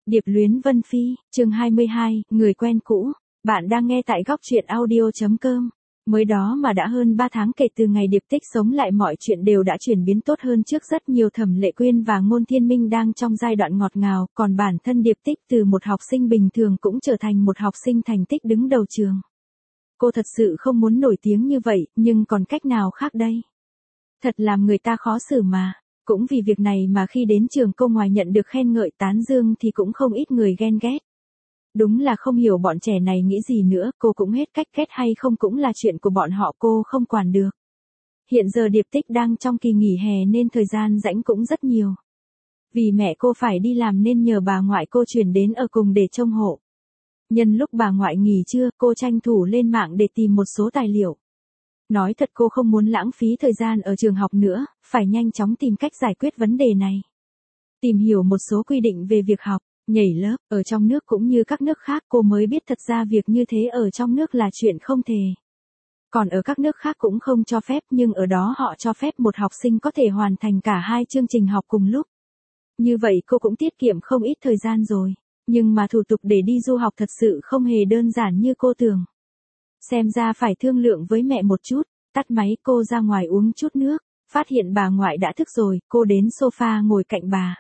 Điệp luyến Vân Phi, chương 22, người quen cũ. Bạn đang nghe tại góc truyện audio.com. Mới đó mà đã hơn 3 tháng kể từ ngày Điệp Tích sống lại, mọi chuyện đều đã chuyển biến tốt hơn trước rất nhiều. Thẩm Lệ Quyên và Ngôn Thiên Minh đang trong giai đoạn ngọt ngào, còn bản thân Điệp Tích từ một học sinh bình thường cũng trở thành một học sinh thành tích đứng đầu trường. Cô thật sự không muốn nổi tiếng như vậy, nhưng còn cách nào khác đây? Thật làm người ta khó xử mà. Cũng vì việc này mà khi đến trường cô ngoài nhận được khen ngợi tán dương thì cũng không ít người ghen ghét. Đúng là không hiểu bọn trẻ này nghĩ gì nữa, cô cũng hết cách, ghét hay không cũng là chuyện của bọn họ, cô không quản được. Hiện giờ Điệp Tích đang trong kỳ nghỉ hè nên thời gian rảnh cũng rất nhiều. Vì mẹ cô phải đi làm nên nhờ bà ngoại cô chuyển đến ở cùng để trông hộ. Nhân lúc bà ngoại nghỉ trưa, cô tranh thủ lên mạng để tìm một số tài liệu. Nói thật cô không muốn lãng phí thời gian ở trường học nữa, phải nhanh chóng tìm cách giải quyết vấn đề này. Tìm hiểu một số quy định về việc học, nhảy lớp, ở trong nước cũng như các nước khác, cô mới biết thật ra việc như thế ở trong nước là chuyện không thể. Còn ở các nước khác cũng không cho phép, nhưng ở đó họ cho phép một học sinh có thể hoàn thành cả hai chương trình học cùng lúc. Như vậy cô cũng tiết kiệm không ít thời gian rồi. Nhưng mà thủ tục để đi du học thật sự không hề đơn giản như cô tưởng. Xem ra phải thương lượng với mẹ một chút. Tắt máy cô ra ngoài uống chút nước. Phát hiện bà ngoại đã thức rồi, cô đến sofa ngồi cạnh bà.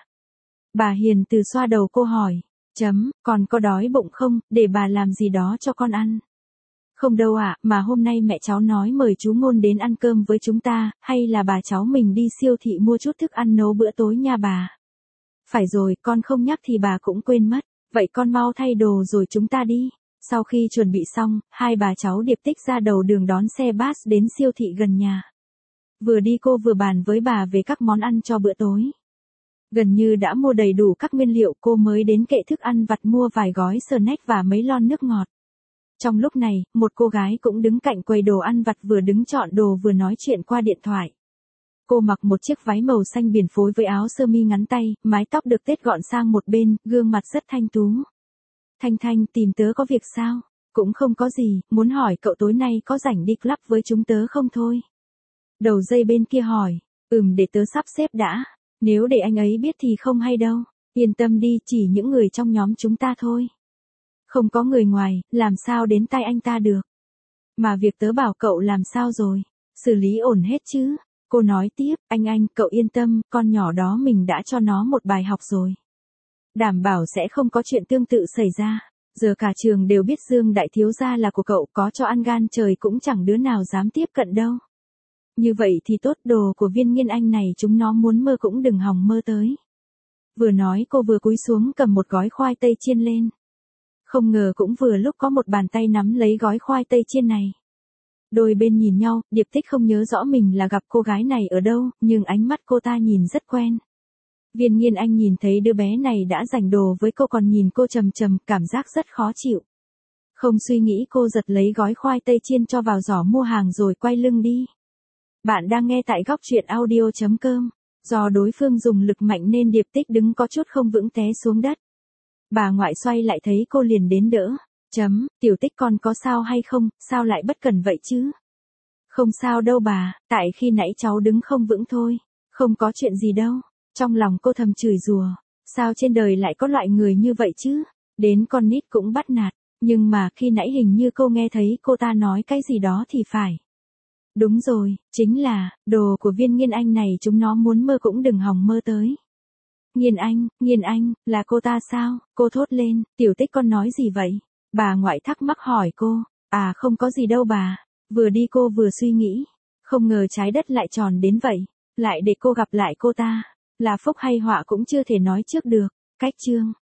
Bà hiền từ xoa đầu cô hỏi. Còn có đói bụng không, để bà làm gì đó cho con ăn. Không đâu ạ, mà hôm nay mẹ cháu nói mời chú Ngôn đến ăn cơm với chúng ta, hay là bà cháu mình đi siêu thị mua chút thức ăn nấu bữa tối nha bà. Phải rồi, con không nhắc thì bà cũng quên mất. Vậy con mau thay đồ rồi chúng ta đi. Sau khi chuẩn bị xong, hai bà cháu Điệp Tích ra đầu đường đón xe bus đến siêu thị gần nhà. Vừa đi cô vừa bàn với bà về các món ăn cho bữa tối. Gần như đã mua đầy đủ các nguyên liệu, cô mới đến kệ thức ăn vặt mua vài gói snack và mấy lon nước ngọt. Trong lúc này, một cô gái cũng đứng cạnh quầy đồ ăn vặt, vừa đứng chọn đồ vừa nói chuyện qua điện thoại. Cô mặc một chiếc váy màu xanh biển phối với áo sơ mi ngắn tay, mái tóc được tết gọn sang một bên, gương mặt rất thanh tú. Thanh, tìm tớ có việc sao? Cũng không có gì, muốn hỏi cậu tối nay có rảnh đi club với chúng tớ không thôi? Đầu dây bên kia hỏi, để tớ sắp xếp đã, nếu để anh ấy biết thì không hay đâu, yên tâm đi, chỉ những người trong nhóm chúng ta thôi. Không có người ngoài, làm sao đến tay anh ta được? Mà việc tớ bảo cậu làm sao rồi? Xử lý ổn hết chứ? Cô nói tiếp, anh, cậu yên tâm, con nhỏ đó mình đã cho nó một bài học rồi. Đảm bảo sẽ không có chuyện tương tự xảy ra. Giờ cả trường đều biết Dương đại thiếu gia là của cậu, có cho ăn gan trời cũng chẳng đứa nào dám tiếp cận đâu. Như vậy thì tốt, đồ của Viên Nghiên Anh này chúng nó muốn mơ cũng đừng hòng mơ tới. Vừa nói cô vừa cúi xuống cầm một gói khoai tây chiên lên. Không ngờ cũng vừa lúc có một bàn tay nắm lấy gói khoai tây chiên này. Đôi bên nhìn nhau, Điệp Tích không nhớ rõ mình là gặp cô gái này ở đâu, nhưng ánh mắt cô ta nhìn rất quen. Viên Nghiên Anh nhìn thấy đứa bé này đã giành đồ với cô còn nhìn cô trầm trầm, cảm giác rất khó chịu. Không suy nghĩ cô giật lấy gói khoai tây chiên cho vào giỏ mua hàng rồi quay lưng đi. Bạn đang nghe tại góc truyện audio.com. Do đối phương dùng lực mạnh nên Điệp Tích đứng có chút không vững té xuống đất. Bà ngoại xoay lại thấy cô liền đến đỡ. Tiểu Tích con có sao hay không, sao lại bất cẩn vậy chứ? Không sao đâu bà, tại khi nãy cháu đứng không vững thôi. Không có chuyện gì đâu. Trong lòng cô thầm chửi rủa, sao trên đời lại có loại người như vậy chứ? Đến con nít cũng bắt nạt, nhưng mà khi nãy hình như cô nghe thấy cô ta nói cái gì đó thì phải. Đúng rồi, chính là, đồ của Viên Nghiên Anh này chúng nó muốn mơ cũng đừng hòng mơ tới. Nghiên Anh, là cô ta sao? Cô thốt lên, Tiểu Tích con nói gì vậy? Bà ngoại thắc mắc hỏi cô, không có gì đâu bà. Vừa đi cô vừa suy nghĩ, không ngờ trái đất lại tròn đến vậy, lại để cô gặp lại cô ta. Là phúc hay họa cũng chưa thể nói trước được. Cách chương